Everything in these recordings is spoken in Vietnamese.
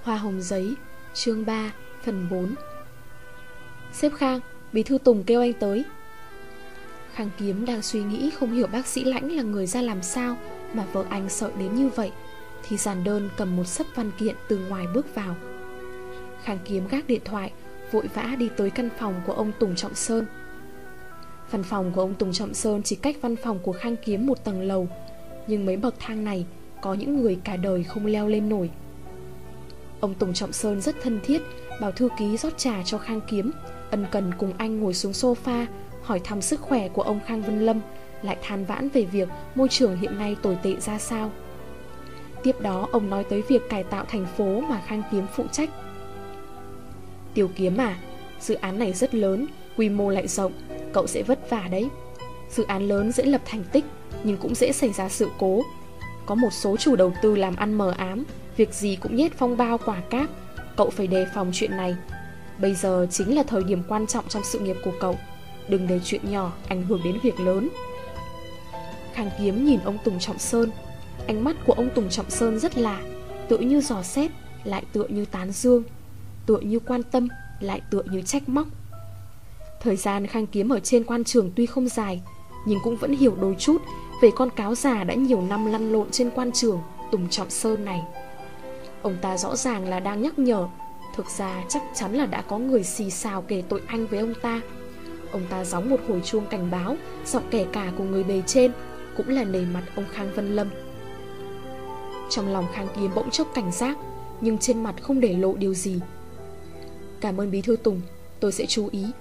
Hoa hồng giấy, chương 3, phần 4. Sếp Khang, bí thư Tùng kêu anh tới. Khang Kiếm đang suy nghĩ không hiểu bác sĩ Lãnh là người ra làm sao mà vợ anh sợ đến như vậy, thì giản đơn cầm một xấp văn kiện từ ngoài bước vào. Khang Kiếm gác điện thoại, vội vã đi tới căn phòng của ông Tùng Trọng Sơn. Văn phòng của ông Tùng Trọng Sơn chỉ cách văn phòng của Khang Kiếm một tầng lầu, nhưng mấy bậc thang này có những người cả đời không leo lên nổi. Ông Tùng Trọng Sơn rất thân thiết, bảo thư ký rót trà cho Khang Kiếm, ân cần cùng anh ngồi xuống sofa, hỏi thăm sức khỏe của ông Khang Vân Lâm, lại than vãn về việc môi trường hiện nay tồi tệ ra sao. Tiếp đó ông nói tới việc cải tạo thành phố mà Khang Kiếm phụ trách. Tiểu Kiếm à, dự án này rất lớn, quy mô lại rộng, cậu sẽ vất vả đấy. Dự án lớn dễ lập thành tích, nhưng cũng dễ xảy ra sự cố. Có một số chủ đầu tư làm ăn mờ ám, việc gì cũng nhét phong bao quả cáp. Cậu phải đề phòng chuyện này. Bây giờ chính là thời điểm quan trọng trong sự nghiệp của cậu. Đừng để chuyện nhỏ ảnh hưởng đến việc lớn. Khang Kiếm nhìn ông Tùng Trọng Sơn. Ánh mắt của ông Tùng Trọng Sơn rất lạ, tựa như dò xét, lại tựa như tán dương, tựa như quan tâm, lại tựa như trách móc. Thời gian Khang Kiếm ở trên quan trường tuy không dài, nhưng cũng vẫn hiểu đôi chút về con cáo già đã nhiều năm lăn lộn trên quan trường Tùng Trọng Sơn này. Ông ta rõ ràng là đang nhắc nhở, thực ra chắc chắn là đã có người xì xào kể tội anh với ông ta. Ông ta gióng một hồi chuông cảnh báo, giọng kẻ cả của người bề trên, cũng là nề mặt ông Khang Vân Lâm. Trong lòng Khang Kiếm bỗng chốc cảnh giác, nhưng trên mặt không để lộ điều gì. Cảm ơn bí thư Tùng, tôi sẽ chú ý.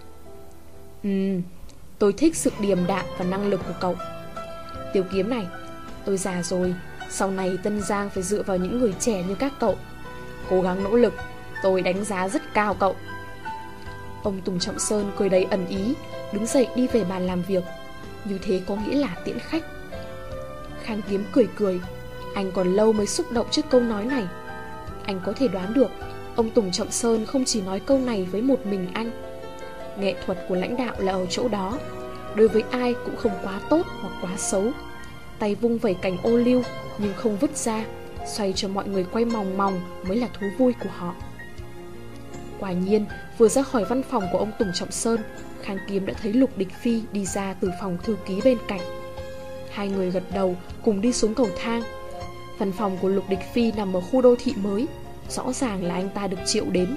Tôi thích sự điềm đạm và năng lực của cậu. Tiểu Kiếm này, tôi già rồi, sau này Tân Giang phải dựa vào những người trẻ như các cậu. Cố gắng nỗ lực, tôi đánh giá rất cao cậu. Ông Tùng Trọng Sơn cười đầy ẩn ý, đứng dậy đi về bàn làm việc. Như thế có nghĩa là tiễn khách. Khang Kiếm cười cười, anh còn lâu mới xúc động trước câu nói này. Anh có thể đoán được ông Tùng Trọng Sơn không chỉ nói câu này với một mình anh. Nghệ thuật của lãnh đạo là ở chỗ đó, đối với ai cũng không quá tốt hoặc quá xấu. Tay vung vẩy cành ô liu nhưng không vứt ra, xoay cho mọi người quay mòng mòng mới là thú vui của họ. Quả nhiên, vừa ra khỏi văn phòng của ông Tùng Trọng Sơn, Khang Kiếm đã thấy Lục Địch Phi đi ra từ phòng thư ký bên cạnh. Hai người gật đầu cùng đi xuống cầu thang. Văn phòng của Lục Địch Phi nằm ở khu đô thị mới, rõ ràng là anh ta được triệu đến.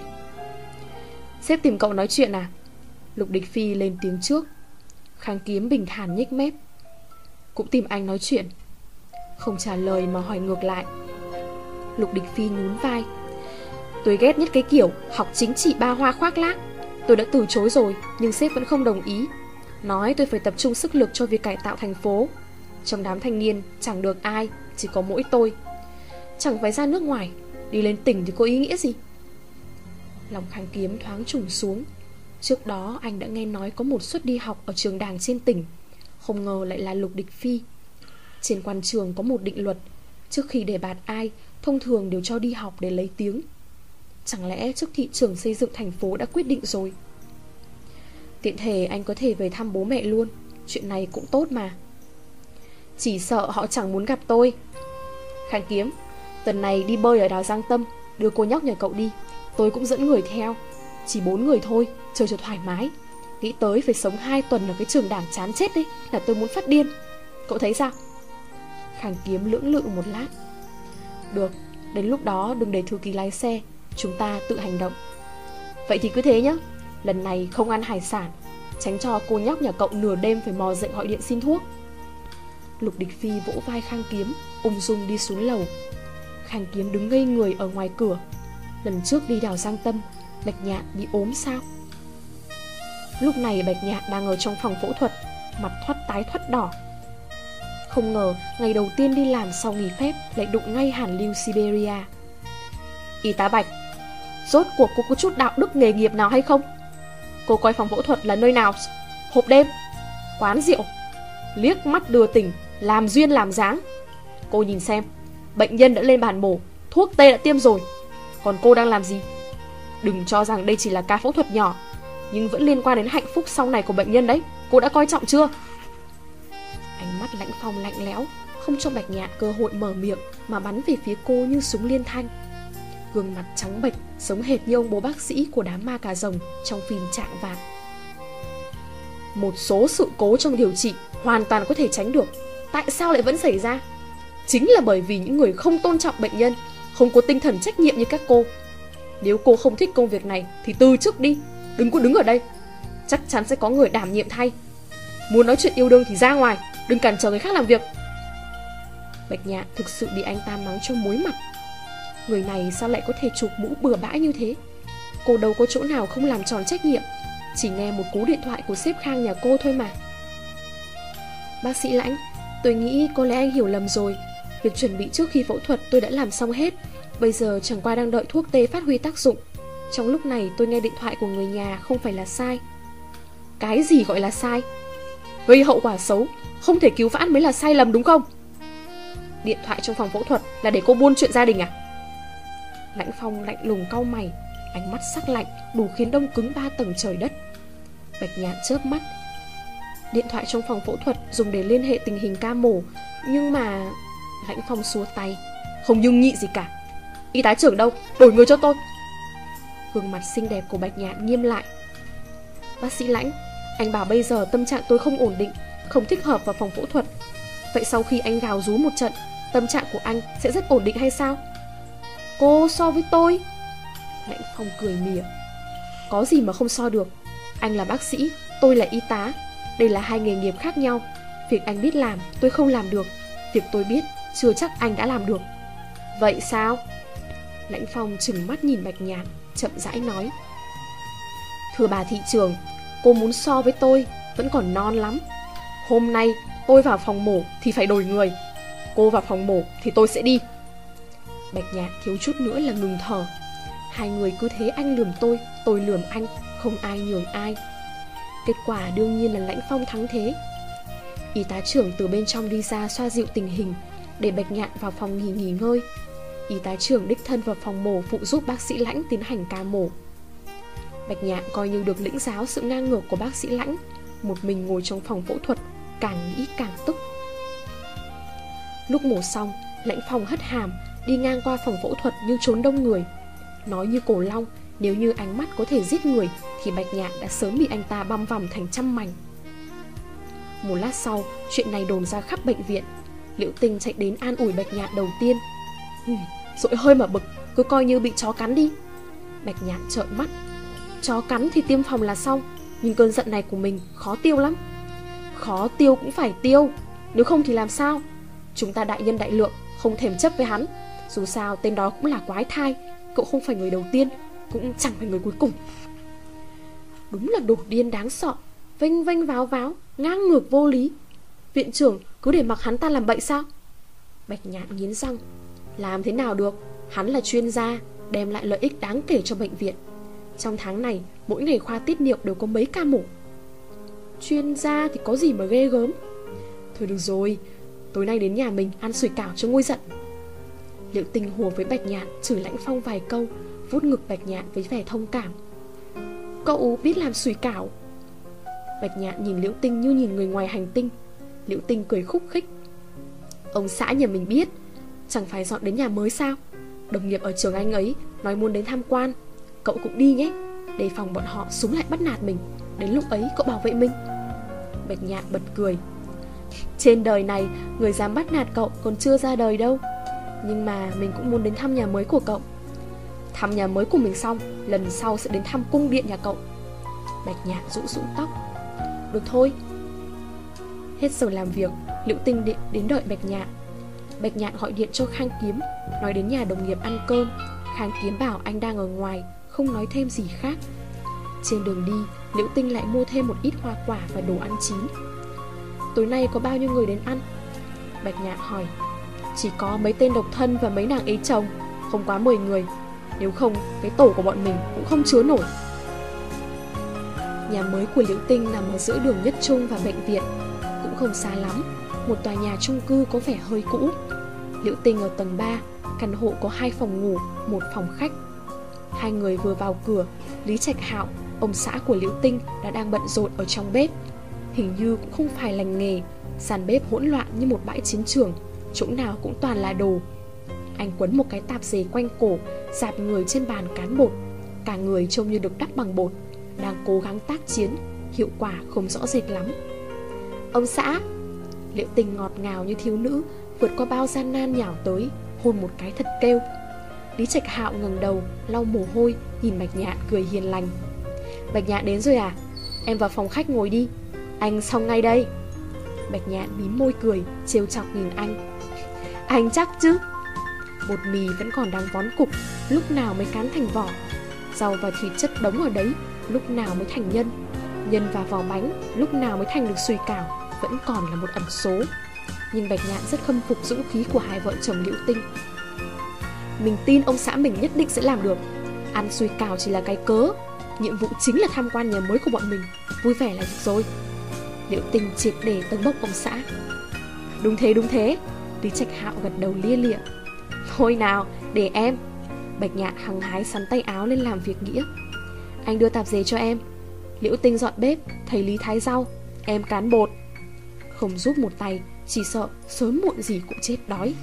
Sếp tìm cậu nói chuyện à? Lục Địch Phi lên tiếng trước. Khang Kiếm bình thản nhếch mép. Cũng tìm anh nói chuyện. Không trả lời mà hỏi ngược lại. Lục Địch Phi nhún vai. Tôi ghét nhất cái kiểu học chính trị ba hoa khoác lác. Tôi đã từ chối rồi, nhưng sếp vẫn không đồng ý. Nói tôi phải tập trung sức lực cho việc cải tạo thành phố. Trong đám thanh niên chẳng được ai, chỉ có mỗi tôi. Chẳng phải ra nước ngoài, đi lên tỉnh thì có ý nghĩa gì? Lòng Khang Kiếm thoáng trùng xuống. Trước đó anh đã nghe nói có một suất đi học ở trường đàng trên tỉnh, không ngờ lại là Lục Địch Phi. Trên quan trường có một định luật, trước khi đề bạt ai, thông thường đều cho đi học để lấy tiếng. Chẳng lẽ trước thị trường xây dựng thành phố đã quyết định rồi? Tiện thể anh có thể về thăm bố mẹ luôn, chuyện này cũng tốt mà. Chỉ sợ họ chẳng muốn gặp tôi. Khang Kiếm, tuần này đi bơi ở đảo Giang Tâm, đưa cô nhóc nhà cậu đi. Tôi cũng dẫn người theo. Chỉ 4 người thôi, chơi cho thoải mái. Nghĩ tới phải sống 2 tuần ở cái trường đảng chán chết đấy là tôi muốn phát điên. Cậu thấy sao? Khang Kiếm lưỡng lự một lát. Được, đến lúc đó đừng để thư ký lái xe, chúng ta tự hành động. Vậy thì cứ thế nhá. Lần này không ăn hải sản, tránh cho cô nhóc nhà cậu nửa đêm phải mò dậy gọi điện xin thuốc. Lục Địch Phi vỗ vai Khang Kiếm, ung dung đi xuống lầu. Khang Kiếm đứng ngây người ở ngoài cửa. Lần trước đi đảo Giang Tâm, Bạch Nhạn bị ốm sao? Lúc này Bạch Nhạn đang ở trong phòng phẫu thuật, mặt thoắt tái thoắt đỏ. Không ngờ ngày đầu tiên đi làm sau nghỉ phép lại đụng ngay hàn lưu Siberia. Y tá Bạch, rốt cuộc cô có chút đạo đức nghề nghiệp nào hay không? Cô coi phòng phẫu thuật là nơi nào? Hộp đêm, quán rượu, liếc mắt đưa tình, làm duyên làm dáng. Cô nhìn xem, bệnh nhân đã lên bàn mổ, thuốc tê đã tiêm rồi, còn cô đang làm gì? Đừng cho rằng đây chỉ là ca phẫu thuật nhỏ, nhưng vẫn liên quan đến hạnh phúc sau này của bệnh nhân đấy. Cô đã coi trọng chưa? Ánh mắt Lãnh Phong lạnh lẽo, không cho Bạch Nhạn cơ hội mở miệng mà bắn về phía cô như súng liên thanh. gương mặt trắng bệch, giống hệt như ông bố bác sĩ của đám ma cà rồng trong phim Trạng Vạng. Một số sự cố trong điều trị hoàn toàn có thể tránh được, tại sao lại vẫn xảy ra? Chính là bởi vì những người không tôn trọng bệnh nhân, không có tinh thần trách nhiệm như các cô. Nếu cô không thích công việc này thì từ chức đi, đừng có đứng ở đây. Chắc chắn sẽ có người đảm nhiệm thay. Muốn nói chuyện yêu đương thì ra ngoài, đừng cản trở người khác làm việc. Bạch Nhạn thực sự bị anh ta mắng cho muối mặt. Người này sao lại có thể chụp mũ bừa bãi như thế? Cô đâu có chỗ nào không làm tròn trách nhiệm, chỉ nghe một cú điện thoại của sếp Khang nhà cô thôi mà. Bác sĩ Lãnh, tôi nghĩ có lẽ anh hiểu lầm rồi. Việc chuẩn bị trước khi phẫu thuật tôi đã làm xong hết. Bây giờ chẳng qua đang đợi thuốc tê phát huy tác dụng. Trong lúc này tôi nghe điện thoại của người nhà không phải là sai. Cái gì gọi là sai? Gây hậu quả xấu, không thể cứu vãn mới là sai lầm đúng không? Điện thoại trong phòng phẫu thuật là để cô buôn chuyện gia đình à? Lãnh Phong lạnh lùng cau mày, ánh mắt sắc lạnh đủ khiến đông cứng 3 tầng trời đất. Bạch Nhạn chớp mắt. Điện thoại trong phòng phẫu thuật dùng để liên hệ tình hình ca mổ, nhưng mà... Lãnh Phong xua tay. Không nhưng nhị gì cả. Y tá trưởng đâu? Đổi người cho tôi. Gương mặt xinh đẹp của Bạch Nhạn nghiêm lại. Bác sĩ Lãnh, anh bảo bây giờ tâm trạng tôi không ổn định, không thích hợp vào phòng phẫu thuật. Vậy sau khi anh gào rú một trận, tâm trạng của anh sẽ rất ổn định hay sao? Cô so với tôi? Lãnh Phong cười mỉa. Có gì mà không so được. Anh là bác sĩ, tôi là y tá. Đây là hai nghề nghiệp khác nhau. Việc anh biết làm, tôi không làm được. Việc tôi biết, chưa chắc anh đã làm được. Vậy sao? Lãnh Phong trừng mắt nhìn Bạch Nhạn, chậm rãi nói. Thưa bà thị trưởng, cô muốn so với tôi vẫn còn non lắm. Hôm nay tôi vào phòng mổ thì phải đổi người. Cô vào phòng mổ thì tôi sẽ đi. Bạch Nhạn thiếu chút nữa là ngừng thở. Hai người cứ thế anh lườm tôi lườm anh, không ai nhường ai. Kết quả đương nhiên là Lãnh Phong thắng thế. Y tá trưởng từ bên trong đi ra xoa dịu tình hình, để Bạch Nhạn vào phòng nghỉ ngơi. Y tá trưởng đích thân vào phòng mổ phụ giúp bác sĩ Lãnh tiến hành ca mổ. Bạch Nhạn coi như được lĩnh giáo sự ngang ngược của bác sĩ Lãnh, một mình ngồi trong phòng phẫu thuật, càng nghĩ càng tức. Lúc mổ xong, Lãnh Phong hất hàm đi ngang qua phòng phẫu thuật như trốn đông người. Nói như Cổ Long, nếu như ánh mắt có thể giết người thì Bạch Nhạn đã sớm bị anh ta băm vằm thành trăm mảnh. Một lát sau, chuyện này đồn ra khắp bệnh viện. Liễu Tinh chạy đến an ủi Bạch Nhạn đầu tiên. Dỗi hơi mà bực, cứ coi như bị chó cắn đi. Bạch Nhạn trợn mắt. Chó cắn thì tiêm phòng là xong, nhưng cơn giận này của mình khó tiêu lắm. Khó tiêu cũng phải tiêu, nếu không thì làm sao? Chúng ta đại nhân đại lượng, không thèm chấp với hắn. Dù sao tên đó cũng là quái thai, cậu không phải người đầu tiên, cũng chẳng phải người cuối cùng. Đúng là đồ điên đáng sợ, vênh vênh váo váo, ngang ngược vô lý. Viện trưởng cứ để mặc hắn ta làm bậy sao? Bạch Nhạn nghiến răng. Làm thế nào được, hắn là chuyên gia, đem lại lợi ích đáng kể cho bệnh viện. Trong tháng này, mỗi ngày khoa tiết niệu đều có mấy ca mổ. Chuyên gia thì có gì mà ghê gớm. Thôi được rồi, tối nay đến nhà mình ăn sủi cảo cho nguôi giận. Liễu Tinh hùa với Bạch Nhạn, chửi Lãnh Phong vài câu, vuốt ngực Bạch Nhạn với vẻ thông cảm. Cậu biết làm sủi cảo? Bạch Nhạn nhìn Liễu Tinh như nhìn người ngoài hành tinh. Liễu Tinh cười khúc khích. Ông xã nhà mình biết, chẳng phải dọn đến nhà mới sao? Đồng nghiệp ở trường anh ấy nói muốn đến tham quan, cậu cũng đi nhé, đề phòng bọn họ súng lại bắt nạt mình. Đến lúc ấy cậu bảo vệ mình. Bạch Nhạn bật cười. Trên đời này người dám bắt nạt cậu còn chưa ra đời đâu. Nhưng mà mình cũng muốn đến thăm nhà mới của cậu. Thăm nhà mới của mình xong, lần sau sẽ đến thăm cung điện nhà cậu. Bạch Nhạn rũ rũ tóc. Được thôi. Hết giờ làm việc, Liễu Tinh đến đợi Bạch Nhạn. Bạch Nhạn gọi điện cho Khang Kiếm, nói đến nhà đồng nghiệp ăn cơm. Khang Kiếm bảo anh đang ở ngoài, không nói thêm gì khác. Trên đường đi, Liễu Tinh lại mua thêm một ít hoa quả và đồ ăn chín. Tối nay có bao nhiêu người đến ăn? Bạch Nhạn hỏi. Chỉ có mấy tên độc thân và mấy nàng ế chồng, không quá 10 người. Nếu không, cái tổ của bọn mình cũng không chứa nổi. Nhà mới của Liễu Tinh nằm ở giữa đường Nhất Trung và bệnh viện, cũng không xa lắm. Một tòa nhà chung cư có vẻ hơi cũ. Liễu Tinh ở tầng 3, căn hộ có 2 phòng ngủ, 1 phòng khách. Hai người vừa vào cửa, Lý Trạch Hạo, ông xã của Liễu Tinh, đã đang bận rộn ở trong bếp. Hình như cũng không phải lành nghề, sàn bếp hỗn loạn như một bãi chiến trường, chỗ nào cũng toàn là đồ. Anh quấn một cái tạp dề quanh cổ, dạp người trên bàn cán bột. Cả người trông như được đắp bằng bột, đang cố gắng tác chiến. Hiệu quả không rõ rệt lắm. Ông xã! Liễu Tinh ngọt ngào như thiếu nữ, vượt qua bao gian nan nhào tới, hôn một cái thật kêu. Lý Trạch Hạo ngẩng đầu, lau mồ hôi, nhìn Bạch Nhạn cười hiền lành. Bạch Nhạn đến rồi à? Em vào phòng khách ngồi đi, anh xong ngay đây. Bạch Nhạn mím môi cười, trêu chọc nhìn anh. Anh chắc chứ? Bột mì vẫn còn đang vón cục, lúc nào mới cán thành vỏ. Rau và thịt chất đống ở đấy, lúc nào mới thành nhân. Nhân và vỏ bánh, lúc nào mới thành được sùi cảo, vẫn còn là một ẩn số. Nhưng Bạch Nhạn rất khâm phục dũng khí của hai vợ chồng Liễu Tinh. Mình tin ông xã mình nhất định sẽ làm được. Ăn sùi cảo chỉ là cái cớ, nhiệm vụ chính là tham quan nhà mới của bọn mình. Vui vẻ là được rồi. Liễu Tinh triệt để tấn bốc ông xã. Đúng thế. Lý Trạch Hạo gật đầu lia lịa. Thôi nào, để em. Bạch Nhạn hăng hái sắn tay áo lên làm việc nghĩa. Anh đưa tạp dề cho em. Liễu Tinh dọn bếp, thầy Lý thái rau, em cán bột. Không giúp một tay, chỉ sợ sớm muộn gì cũng chết đói.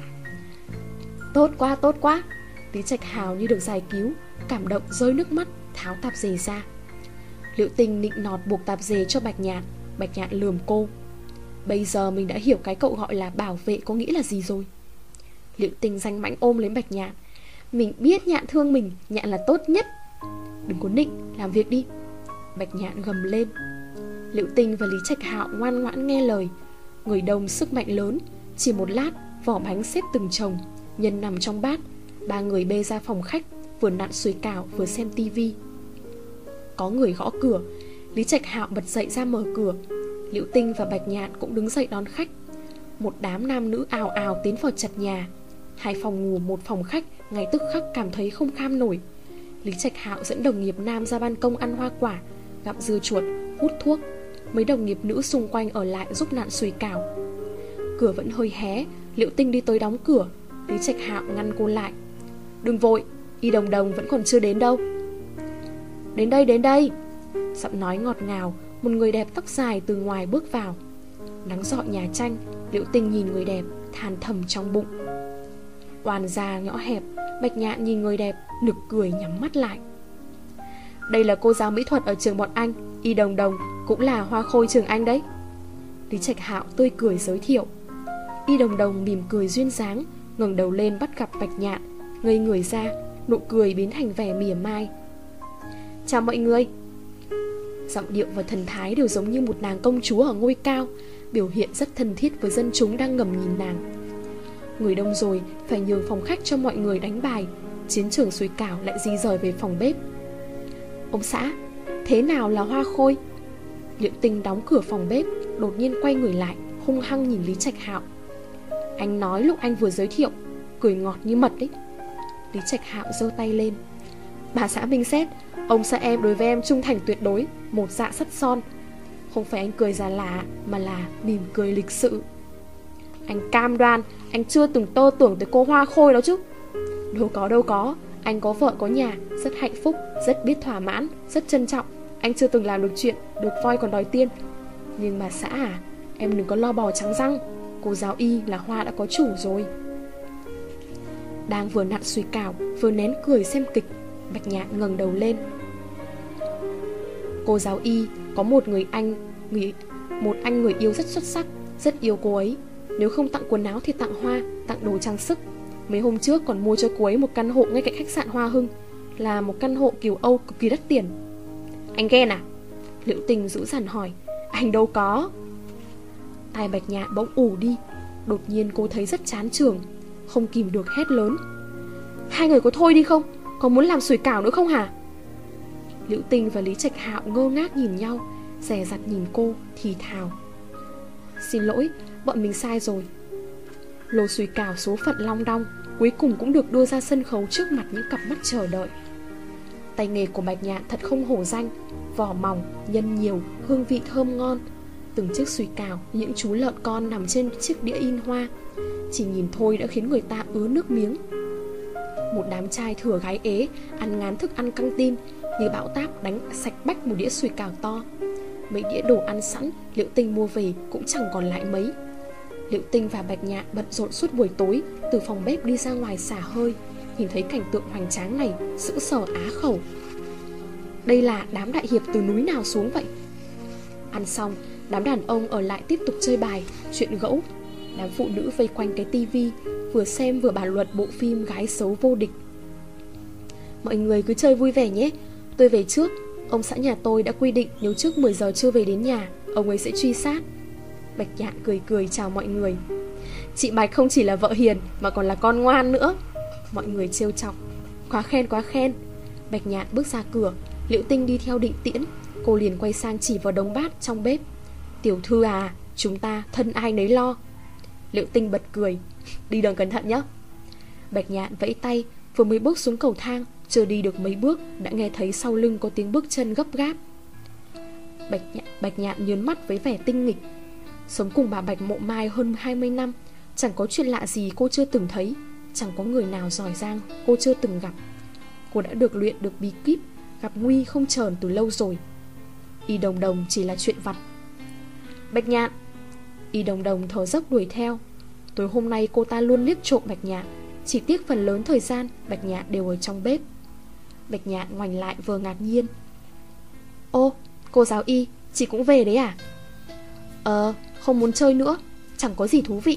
Tốt quá. Lý Trạch Hào như được giải cứu, cảm động rơi nước mắt, tháo tạp dề ra. Liễu Tinh nịnh nọt buộc tạp dề cho Bạch Nhạn. Bạch Nhạn lườm cô. Bây giờ mình đã hiểu cái cậu gọi là bảo vệ có nghĩa là gì rồi. Liễu Tinh danh mãnh ôm lấy Bạch Nhạn. Mình biết Nhạn thương mình, Nhạn là tốt nhất. Đừng có nịnh, làm việc đi. Bạch Nhạn gầm lên. Liễu Tinh và Lý Trạch Hạo ngoan ngoãn nghe lời. Người đông sức mạnh lớn. Chỉ một lát, vỏ bánh xếp từng chồng, nhân nằm trong bát. Ba người bê ra phòng khách, vừa nặn sùi cảo vừa xem tivi. Có người gõ cửa. Lý Trạch Hạo bật dậy ra mở cửa. Liễu Tinh và Bạch Nhạn cũng đứng dậy đón khách. Một đám nam nữ ào ào tiến vào chật nhà. 2 phòng ngủ 1 phòng khách, ngay tức khắc cảm thấy không kham nổi. Lý Trạch Hạo dẫn đồng nghiệp nam ra ban công ăn hoa quả, gặm dưa chuột, hút thuốc. Mấy đồng nghiệp nữ xung quanh ở lại giúp nặn sùi cảo. Cửa vẫn hơi hé. Liễu Tinh đi tới đóng cửa. Lý Trạch Hạo ngăn cô lại. Đừng vội, Y Đồng Đồng vẫn còn chưa đến đâu. Đến đây. Giọng nói ngọt ngào, một người đẹp tóc dài từ ngoài bước vào. Nắng rọi nhà tranh. Liễu Tinh nhìn người đẹp, than thầm trong bụng. Oàn già nhỏ hẹp. Bạch Nhạn nhìn người đẹp, nực cười nhắm mắt lại. Đây là cô giáo mỹ thuật ở trường bọn anh, Y Đồng Đồng, cũng là hoa khôi trường anh đấy. Lý Trạch Hạo tươi cười giới thiệu. Y Đồng Đồng mỉm cười duyên dáng, ngẩng đầu lên bắt gặp Bạch Nhạn, ngây người ra, nụ cười biến thành vẻ mỉa mai. Chào mọi người. Giọng điệu và thần thái đều giống như một nàng công chúa ở ngôi cao, biểu hiện rất thân thiết với dân chúng đang ngầm nhìn nàng. Người đông rồi, phải nhường phòng khách cho mọi người đánh bài. Chiến trường sùi cảo lại di rời về phòng bếp. Ông xã, thế nào là hoa khôi? Liễu Tinh đóng cửa phòng bếp, đột nhiên quay người lại, hung hăng nhìn Lý Trạch Hạo. Anh nói lúc anh vừa giới thiệu, cười ngọt như mật đấy. Lý Trạch Hạo giơ tay lên. Bà xã Minh xét, ông xã em đối với em trung thành tuyệt đối, một dạ sắt son. Không phải anh cười già lạ, mà là mỉm cười lịch sự. Anh cam đoan, anh chưa từng tơ tưởng tới cô hoa khôi đó chứ. Đâu có, anh có vợ có nhà, rất hạnh phúc, rất biết thỏa mãn, rất trân trọng. Anh chưa từng làm được chuyện được voi còn đòi tiên. Nhưng mà xã à, em đừng có lo bò trắng răng. Cô giáo Y là hoa đã có chủ rồi. Đang vừa nặn sùi cảo, vừa nén cười xem kịch, Bạch Nhạn ngẩng đầu lên. Cô giáo Y có một anh người yêu rất xuất sắc, rất yêu cô ấy. Nếu không tặng quần áo thì tặng hoa, tặng đồ trang sức. Mấy hôm trước còn mua cho cô ấy một căn hộ ngay cạnh khách sạn Hoa Hưng, là một căn hộ kiểu Âu cực kỳ đắt tiền. Anh ghen à? Liễu Tinh dữ dằn hỏi. Anh đâu có. Tai Bạch Nhạn bỗng ù đi. Đột nhiên cô thấy rất chán trường, không kìm được hét lớn. Hai người có thôi đi không? Có muốn làm sủi cảo nữa không hả? Liễu Tinh và Lý Trạch Hạo ngơ ngác nhìn nhau, dè dặt nhìn cô, thì thào. Xin lỗi, bọn mình sai rồi. Lô sủi cảo số phận long đong cuối cùng cũng được đưa ra sân khấu trước mặt những cặp mắt chờ đợi. Tay nghề của Bạch Nhạn thật không hổ danh. Vỏ mỏng, nhân nhiều, hương vị thơm ngon. Từng chiếc sủi cảo, những chú lợn con nằm trên chiếc đĩa in hoa, chỉ nhìn thôi đã khiến người ta ứa nước miếng. Một đám trai thừa gái ế ăn ngán thức ăn căng tin, như bão táp đánh sạch bách một đĩa sủi cảo to. Mấy đĩa đồ ăn sẵn Liễu Tinh mua về cũng chẳng còn lại mấy. Liễu Tinh và Bạch Nhạn bận rộn suốt buổi tối, từ phòng bếp đi ra ngoài xả hơi. Nhìn thấy cảnh tượng hoành tráng này, sững sờ á khẩu. Đây là đám đại hiệp từ núi nào xuống vậy? Ăn xong, đám đàn ông ở lại tiếp tục chơi bài, chuyện gẫu. Đám phụ nữ vây quanh cái tivi, vừa xem vừa bàn luận bộ phim Gái xấu vô địch. Mọi người cứ chơi vui vẻ nhé, tôi về trước. Ông xã nhà tôi đã quy định nếu trước 10 giờ chưa về đến nhà, ông ấy sẽ truy sát. Bạch Nhạn cười cười chào mọi người. Chị Bạch không chỉ là vợ hiền mà còn là con ngoan nữa. Mọi người trêu chọc. Quá khen quá khen. Bạch Nhạn bước ra cửa, Liễu Tinh đi theo Định Tiễn. Cô liền quay sang chỉ vào đống bát trong bếp. Tiểu thư à, chúng ta thân ai nấy lo. Liễu Tinh bật cười. Đi đường cẩn thận nhé. Bạch Nhạn vẫy tay, vừa mới bước xuống cầu thang, chưa đi được mấy bước đã nghe thấy sau lưng có tiếng bước chân gấp gáp. Bạch Nhạn nhớn mắt với vẻ tinh nghịch. Sống cùng bà Bạch Mộ Mai hơn 20 năm, chẳng có chuyện lạ gì cô chưa từng thấy, chẳng có người nào giỏi giang cô chưa từng gặp. Cô đã được luyện được bí kíp gặp nguy không chờn từ lâu rồi. Y Đồng Đồng chỉ là chuyện vặt. Bạch Nhạn. Y Đồng Đồng thở dốc đuổi theo. Tối hôm nay cô ta luôn liếc trộm Bạch Nhạn, chỉ tiếc phần lớn thời gian Bạch Nhạn đều ở trong bếp. Bạch Nhạn ngoảnh lại vừa ngạc nhiên. Ô, cô giáo Y, chị cũng về đấy à? Không muốn chơi nữa, chẳng có gì thú vị.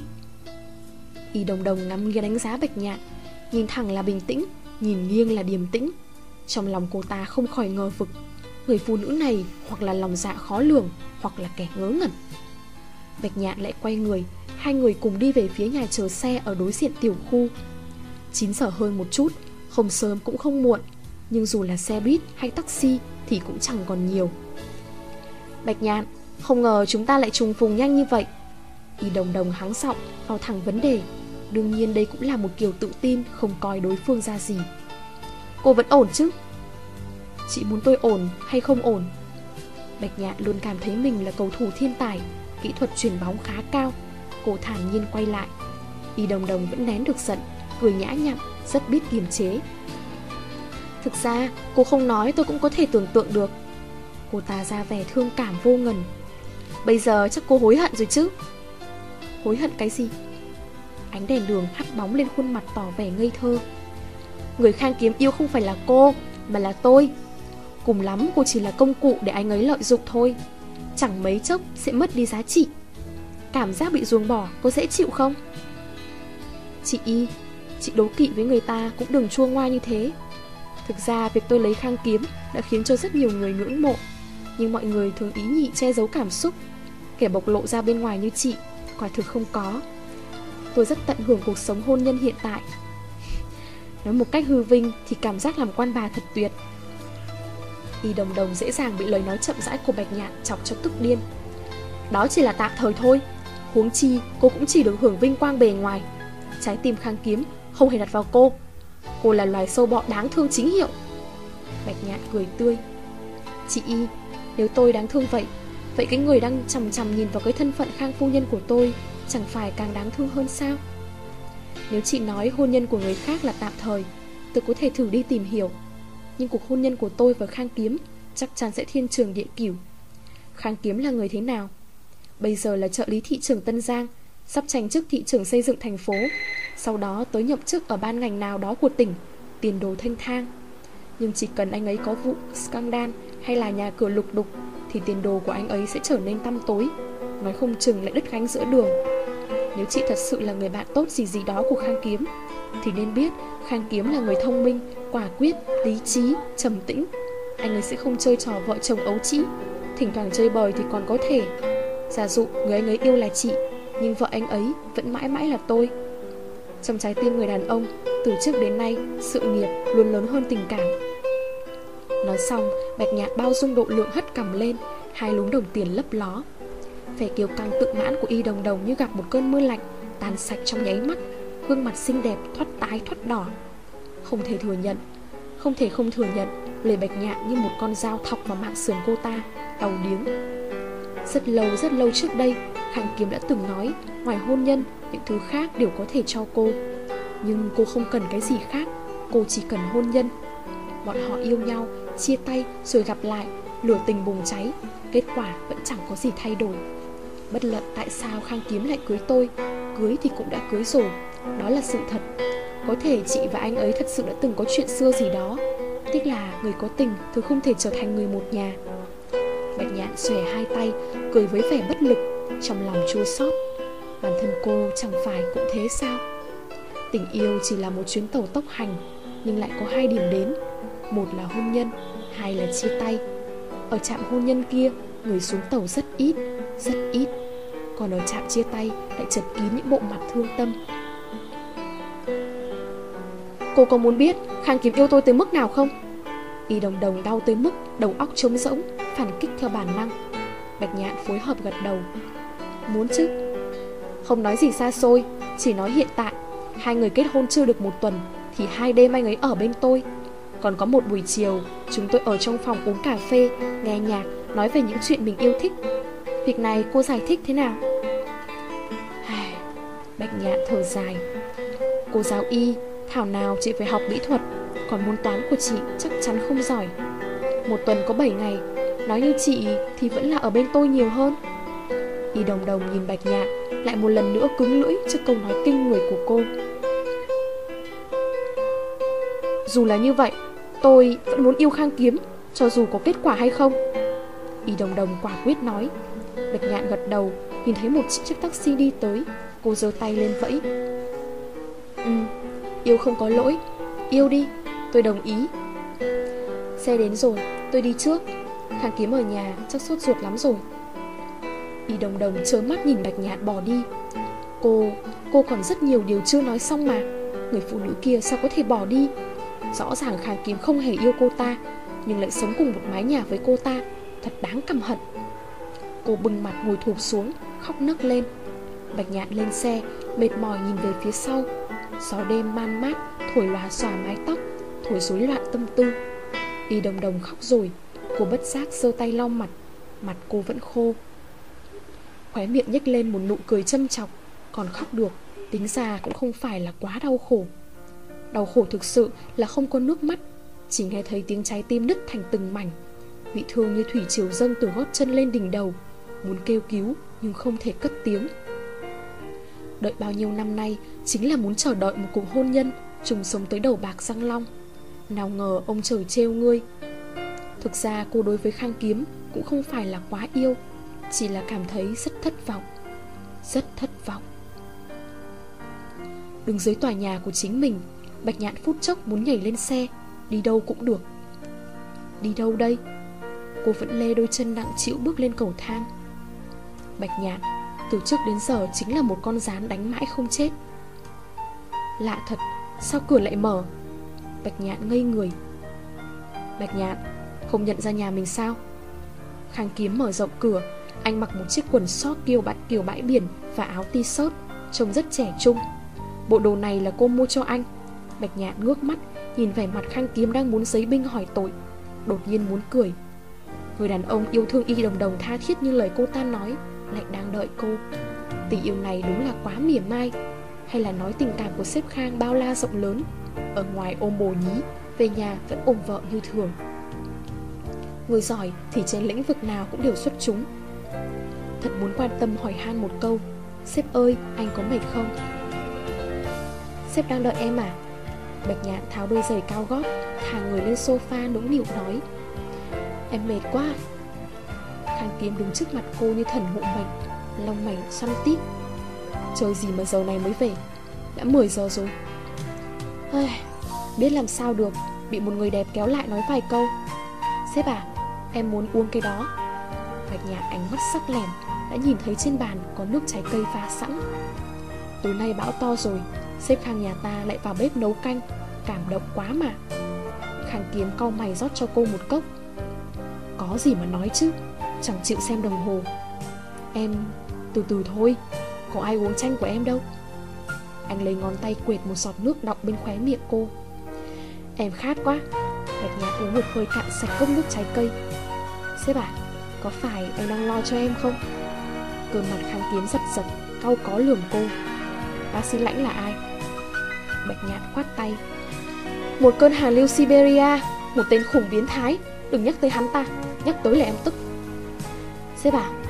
Y Đồng Đồng ngắm nghía đánh giá Bạch Nhạn, nhìn thẳng là bình tĩnh, nhìn nghiêng là điềm tĩnh. Trong lòng cô ta không khỏi ngờ vực, người phụ nữ này hoặc là lòng dạ khó lường, hoặc là kẻ ngớ ngẩn. Bạch Nhạn lại quay người, hai người cùng đi về phía nhà chờ xe ở đối diện tiểu khu. 9 giờ hơn một chút, không sớm cũng không muộn, nhưng dù là xe buýt hay taxi thì cũng chẳng còn nhiều. Bạch Nhạn, không ngờ chúng ta lại trùng phùng nhanh như vậy. Y Đồng Đồng hắng giọng, vào thẳng vấn đề. Đương nhiên đây cũng là một kiểu tự tin, không coi đối phương ra gì. Cô vẫn ổn chứ? Chị muốn tôi ổn hay không ổn? Bạch Nhạn luôn cảm thấy mình là cầu thủ thiên tài, kỹ thuật chuyền bóng khá cao. Cô thản nhiên quay lại. Y Đồng Đồng vẫn nén được giận, cười nhã nhặn, rất biết kiềm chế. Thực ra cô không nói tôi cũng có thể tưởng tượng được. Cô ta ra vẻ thương cảm vô ngần. Bây giờ chắc cô hối hận rồi chứ? Hối hận cái gì? Ánh đèn đường hắt bóng lên khuôn mặt tỏ vẻ ngây thơ. Người Khang Kiếm yêu không phải là cô, mà là tôi. Cùng lắm cô chỉ là công cụ để anh ấy lợi dụng thôi, chẳng mấy chốc sẽ mất đi giá trị. Cảm giác bị ruồng bỏ có dễ chịu không? Chị Y, chị đố kỵ với người ta cũng đừng chua ngoa như thế. Thực ra việc tôi lấy Khang Kiếm đã khiến cho rất nhiều người ngưỡng mộ, nhưng mọi người thường ý nhị che giấu cảm xúc. Kẻ bộc lộ ra bên ngoài như chị quả thực không có. Tôi rất tận hưởng cuộc sống hôn nhân hiện tại. Nói một cách hư vinh thì cảm giác làm quan bà thật tuyệt. Y Đồng Đồng dễ dàng bị lời nói chậm rãi của Bạch Nhạn chọc cho tức điên. Đó chỉ là tạm thời thôi. Huống chi cô cũng chỉ được hưởng vinh quang bề ngoài. Trái tim Khang Kiếm không hề đặt vào cô. Cô là loài sâu bọ đáng thương chính hiệu. Bạch Nhạn cười tươi. Chị Y, nếu tôi đáng thương vậy, vậy cái người đang chằm chằm nhìn vào cái thân phận Khang phu nhân của tôi chẳng phải càng đáng thương hơn sao? Nếu chị nói hôn nhân của người khác là tạm thời, tôi có thể thử đi tìm hiểu. Nhưng cuộc hôn nhân của tôi và Khang Kiếm chắc chắn sẽ thiên trường địa cửu. Khang Kiếm là người thế nào? Bây giờ là trợ lý thị trưởng Tân Giang, sắp tranh chức thị trưởng xây dựng thành phố, sau đó tới nhậm chức ở ban ngành nào đó của tỉnh, tiền đồ thanh thang. Nhưng chỉ cần anh ấy có vụ scandal hay là nhà cửa lục đục thì tiền đồ của anh ấy sẽ trở nên tăm tối, nói không chừng lại đứt gánh giữa đường. Nếu chị thật sự là người bạn tốt gì đó của Khang Kiếm thì nên biết Khang Kiếm là người thông minh, quả quyết, lý trí, trầm tĩnh. Anh ấy sẽ không chơi trò vợ chồng ấu trĩ. Thỉnh thoảng chơi bời thì còn có thể. Giả dụ người anh ấy yêu là chị, nhưng vợ anh ấy vẫn mãi mãi là tôi. Trong trái tim người đàn ông, từ trước đến nay sự nghiệp luôn lớn hơn tình cảm. Nói xong, Bạch Nhạn bao dung độ lượng hất cằm lên, hai lúm đồng tiền lấp ló. Vẻ kiêu căng tự mãn của Y Đồng Đồng như gặp một cơn mưa lạnh, tan sạch trong nháy mắt. Gương mặt xinh đẹp thoát tái thoát đỏ. Không thể không thừa nhận lời Bạch Nhạn như một con dao thọc vào mạng sườn cô ta, đau điếng. Rất lâu trước đây, Khang Kiếm đã từng nói ngoài hôn nhân, những thứ khác đều có thể cho cô. Nhưng cô không cần cái gì khác, cô chỉ cần hôn nhân. Bọn họ yêu nhau, chia tay rồi gặp lại, lửa tình bùng cháy, kết quả vẫn chẳng có gì thay đổi. Bất luận tại sao Khang Kiếm lại cưới tôi, cưới thì cũng đã cưới rồi, đó là sự thật. Có thể chị và anh ấy thật sự đã từng có chuyện xưa gì đó. Tiếc là người có tình thường không thể trở thành người một nhà. Bạch Nhạn xòe hai tay, cười với vẻ bất lực, trong lòng chua xót. Bản thân cô chẳng phải cũng thế sao? Tình yêu chỉ là một chuyến tàu tốc hành, nhưng lại có hai điểm đến. Một là hôn nhân, hai là chia tay. Ở trạm hôn nhân kia, người xuống tàu rất ít, rất ít. Còn ở trạm chia tay lại chật kín những bộ mặt thương tâm. Cô có muốn biết Khang Kiếm yêu tôi tới mức nào không? Y Đồng Đồng đau tới mức đầu óc trống rỗng, phản kích theo bản năng. Bạch Nhạn phối hợp gật đầu. Muốn chứ. Không nói gì xa xôi, chỉ nói hiện tại. Hai người kết hôn chưa được một tuần thì 2 đêm anh ấy ở bên tôi. Còn có một buổi chiều, chúng tôi ở trong phòng uống cà phê, nghe nhạc, nói về những chuyện mình yêu thích. Việc này cô giải thích thế nào? Bạch Nhạn thở dài. Cô giáo Y, thảo nào chị phải học mỹ thuật, còn môn toán của chị chắc chắn không giỏi. Một tuần có 7 ngày, nói như chị thì vẫn là ở bên tôi nhiều hơn. Y Đồng Đồng nhìn Bạch Nhạn, lại một lần nữa cứng lưỡi trước câu nói kinh người của cô. Dù là như vậy, tôi vẫn muốn yêu Khang Kiếm, cho dù có kết quả hay không. Y Đồng Đồng quả quyết nói. Bạch Nhạn gật đầu, nhìn thấy một chiếc taxi đi tới, cô giơ tay lên vẫy. Yêu không có lỗi, yêu đi, tôi đồng ý. Xe đến rồi, tôi đi trước. Khang Kiếm ở nhà chắc sốt ruột lắm rồi. Y Đồng Đồng trớ mắt nhìn Bạch Nhạn bỏ đi. Cô còn rất nhiều điều chưa nói xong mà. Người phụ nữ kia sao có thể bỏ đi? Rõ ràng Khang Kiếm không hề yêu cô ta, nhưng lại sống cùng một mái nhà với cô ta. Thật đáng căm hận. Cô bưng mặt ngồi thụp xuống, khóc nấc lên. Bạch Nhạn lên xe, mệt mỏi nhìn về phía sau. Gió đêm man mát thổi lòa xòa mái tóc, thổi rối loạn tâm tư. Y Đồng Đồng khóc rồi. Cô bất giác giơ tay lau mặt. Mặt cô vẫn khô. Khóe miệng nhếch lên một nụ cười châm chọc. Còn khóc được, tính ra cũng không phải là quá đau khổ. Đau khổ thực sự là không có nước mắt, chỉ nghe thấy tiếng trái tim nứt thành từng mảnh. Bị thương như thủy triều dâng từ gót chân lên đỉnh đầu. Muốn kêu cứu nhưng không thể cất tiếng. Đợi bao nhiêu năm nay chính là muốn chờ đợi một cuộc hôn nhân, chung sống tới đầu bạc răng long. Nào ngờ ông trời trêu ngươi. Thực ra cô đối với Khang Kiếm cũng không phải là quá yêu, chỉ là cảm thấy rất thất vọng. Rất thất vọng. Đứng dưới tòa nhà của chính mình, Bạch Nhạn phút chốc muốn nhảy lên xe, đi đâu cũng được. Đi đâu đây? Cô vẫn lê đôi chân nặng trĩu bước lên cầu thang. Bạch Nhạn từ trước đến giờ chính là một con gián đánh mãi không chết. Lạ thật, sao cửa lại mở? Bạch Nhạn ngây người. Bạch Nhạn, không nhận ra nhà mình sao? Khang Kiếm mở rộng cửa. Anh mặc một chiếc quần sót kiểu bãi biển và áo t-shirt, trông rất trẻ trung. Bộ đồ này là cô mua cho anh. Bạch Nhạn ngước mắt, nhìn vẻ mặt Khang Kiếm đang muốn giấy binh hỏi tội. Đột nhiên muốn cười. Người đàn ông yêu thương Y Đồng Đồng tha thiết như lời cô ta nói lại đang đợi cô. Tình yêu này đúng là quá mỉa mai. Hay là nói tình cảm của sếp Khang bao la rộng lớn, ở ngoài ôm bồ nhí, về nhà vẫn ôm vợ như thường. Người giỏi thì trên lĩnh vực nào cũng đều xuất chúng. Thật muốn quan tâm hỏi han một câu. Sếp ơi, anh có mệt không? Sếp đang đợi em à? Bạch Nhạn tháo đôi giày cao gót, thả người lên sofa nũng nịu nói. Em mệt quá. Khang Kiếm đứng trước mặt cô như thần hộ mệnh, lông mày xoăn tít. Trời gì mà giờ này mới về, đã 10 giờ rồi. Biết làm sao được, bị một người đẹp kéo lại nói vài câu. Sếp à, em muốn uống cái đó. Bạch Nhạn ánh mắt sắc lẻm, đã nhìn thấy trên bàn có nước trái cây pha sẵn. Tối nay bão to rồi, sếp Khang nhà ta lại vào bếp nấu canh, cảm động quá mà. Khang Kiếm cau mày rót cho cô một cốc. Có gì mà nói chứ, chẳng chịu xem đồng hồ. Em từ từ thôi, có ai uống chanh của em đâu. Anh lấy ngón tay quệt một giọt nước đọng bên khóe miệng cô. Em khát quá. Bạch Nhạn uống một hơi cạn sạch cốc nước trái cây. Sếp à, có phải anh đang lo cho em không? Cơ mặt Khang Kiếm giật giật, cau có lườm cô. Bác sĩ Lãnh là ai? Bạch Nhạn khoát tay. Một cơn hàn lưu Siberia, một tên khủng biến thái. Đừng nhắc tới hắn ta, nhắc tới là em tức. Sếp à,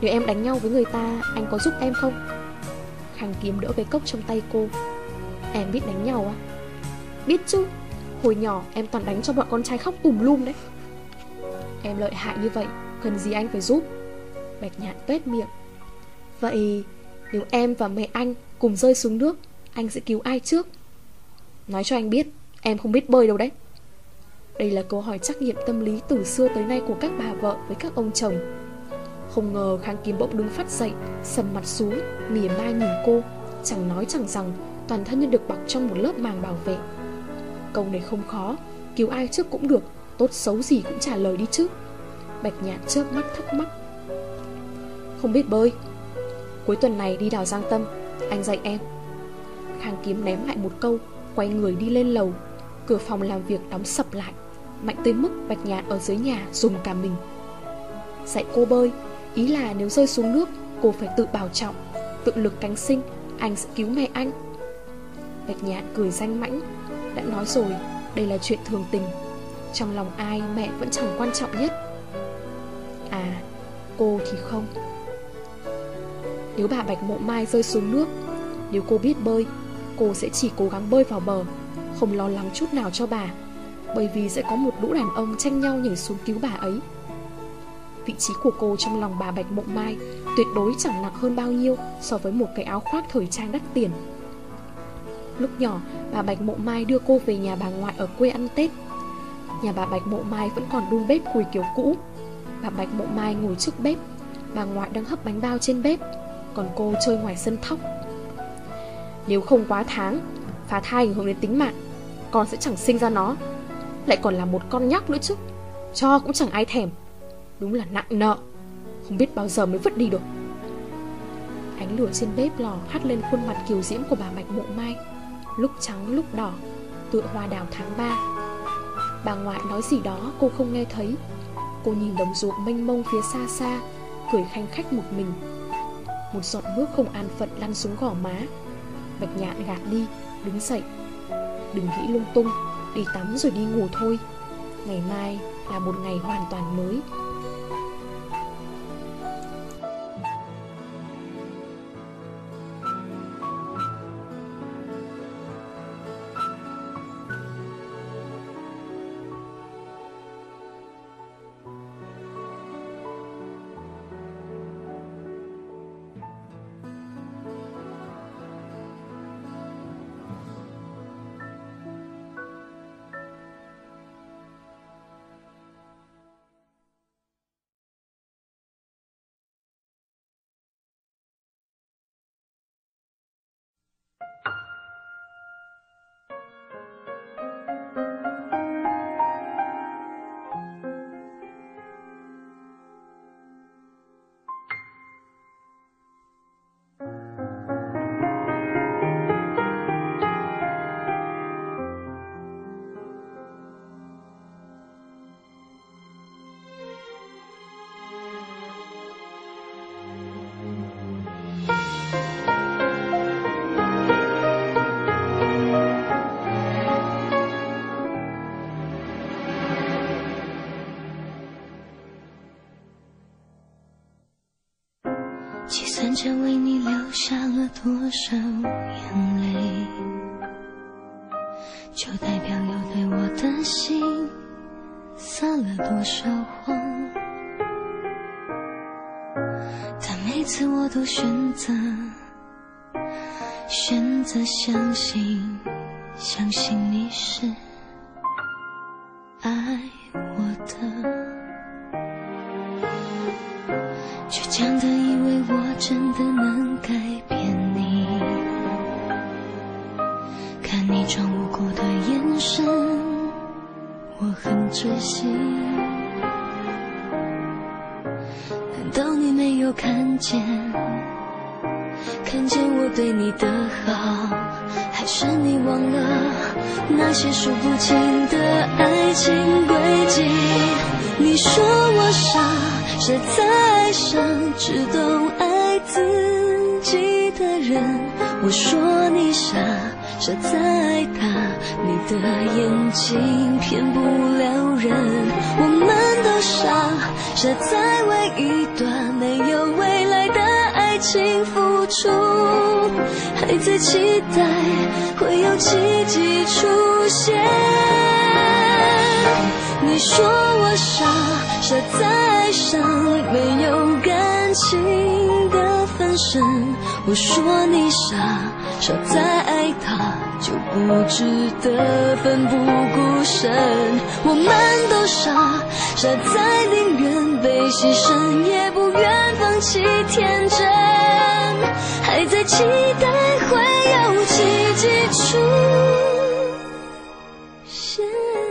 Nếu em đánh nhau với người ta, anh có giúp em không? Khang Kiếm đỡ cái cốc trong tay cô. Em biết đánh nhau á? Biết chứ, hồi nhỏ em toàn đánh cho bọn con trai khóc tùm lum đấy. Em lợi hại như vậy, cần gì anh phải giúp? Bạch Nhạn tuét miệng. Vậy nếu em và mẹ anh cùng rơi xuống nước, anh sẽ cứu ai trước? Nói cho anh biết, em không biết bơi đâu đấy. Đây là câu hỏi trắc nghiệm tâm lý từ xưa tới nay của các bà vợ với các ông chồng. Không ngờ Khang Kiếm bỗng đứng phát dậy, sầm mặt xuống, mỉa mai nhìn cô, chẳng nói chẳng rằng, toàn thân như được bọc trong một lớp màng bảo vệ. Câu này không khó, cứu ai trước cũng được, tốt xấu gì cũng trả lời đi chứ. Bạch Nhạn chớp mắt thắc mắc. Không biết bơi. Cuối tuần này đi đảo Giang Tâm, anh dạy em. Khang Kiếm ném lại một câu, quay người đi lên lầu. Cửa phòng làm việc đóng sập lại, mạnh tới mức Bạch Nhạn ở dưới nhà rùng cả mình. Dạy cô bơi, ý là nếu rơi xuống nước, cô phải tự bảo trọng, tự lực cánh sinh, anh sẽ cứu mẹ anh. Bạch Nhạn cười danh mãnh. Đã nói rồi, đây là chuyện thường tình. Trong lòng ai mẹ vẫn chẳng quan trọng nhất. À, cô thì không. Nếu bà Bạch Mộ Mai rơi xuống nước, nếu cô biết bơi, cô sẽ chỉ cố gắng bơi vào bờ, không lo lắng chút nào cho bà, bởi vì sẽ có một lũ đàn ông tranh nhau nhảy xuống cứu bà ấy. Vị trí của cô trong lòng bà Bạch Mộ Mai tuyệt đối chẳng nặng hơn bao nhiêu so với một cái áo khoác thời trang đắt tiền. Lúc nhỏ, bà Bạch Mộ Mai đưa cô về nhà bà ngoại ở quê ăn Tết. Nhà bà Bạch Mộ Mai vẫn còn đun bếp củi kiểu cũ. Bà Bạch Mộ Mai ngồi trước bếp, bà ngoại đang hấp bánh bao trên bếp, còn cô chơi ngoài sân thóc. Nếu không quá tháng, phá thai ảnh hưởng đến tính mạng, con sẽ chẳng sinh ra nó. Lại còn là một con nhóc nữa chứ, cho cũng chẳng ai thèm. Đúng là nặng nợ, không biết bao giờ mới vứt đi được. Ánh lửa trên bếp lò hắt lên khuôn mặt kiều diễm của bà Bạch Mộ Mai, lúc trắng lúc đỏ, tựa hoa đào tháng 3. Bà ngoại nói gì đó cô không nghe thấy. Cô nhìn đồng ruộng mênh mông phía xa xa, cười khanh khách một mình. Một giọt nước không an phận lăn xuống gò má. Bạch Nhạn gạt đi, đứng dậy. Đừng nghĩ lung tung, đi tắm rồi đi ngủ thôi. Ngày mai là một ngày hoàn toàn mới. 计算着为你流下了多少眼泪，就代表有对我的心撒了多少谎。但每次我都选择相信你是爱我的，倔强的以为我真的能改变你，看你装无辜的眼神，我很窒息。难道你没有看见我对你的好？还是你忘了那些数不清的爱情轨迹？你说我傻在爱上只懂爱自己的人，我说你傻在爱他，你的眼睛骗不了人。我们都傻在为一段没有未情付出，还在期待会有奇迹出现。你说我傻，傻在爱上没有感情的分身，我说你傻，傻在爱他就不值得奋不顾身。我们都傻，傻在宁愿被牺牲也不愿放弃天真，还在期待会有奇迹出现。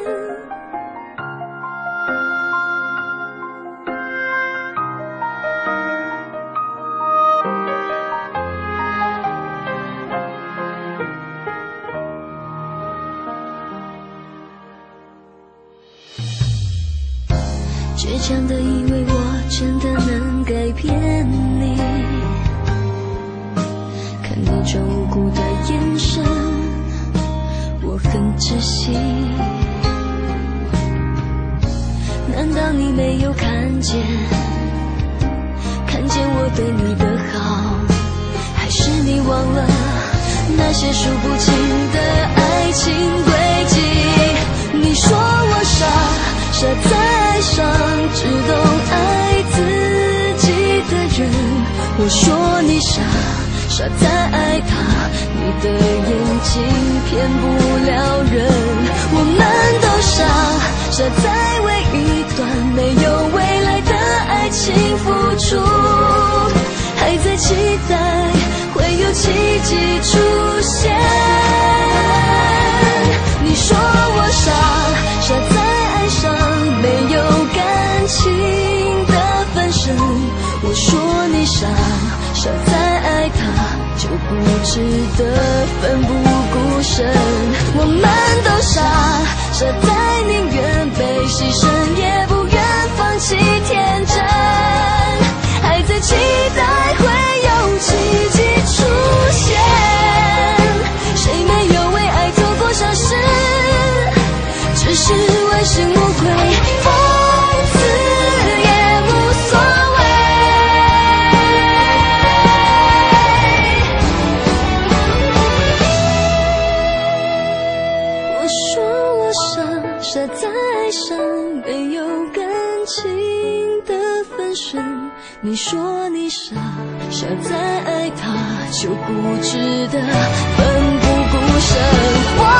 倔强的以为我真的能改变你，看你装无辜的眼神，我很窒息。难道你没有看见我对你的好？还是你忘了那些数不清的爱情轨迹？你说我傻，傻在爱上只懂爱自己的人，我说你傻，傻在爱他，你的眼睛骗不了人。我们都傻，傻在为一段没有未来的爱情付出，还在期待会有奇迹出现。你说我傻，傻在爱上没有感情的分身，我说你傻，傻在爱他就不值得奋不顾身。我们都傻，傻在宁愿被牺牲也不愿放弃天真，还在期待会有奇迹出现。谁没有为爱做过傻事，只是问心无愧，讽刺也无所谓。我说我傻，傻在爱上没有感情的分身，你说你傻，傻在爱他就不值得奋不顾身。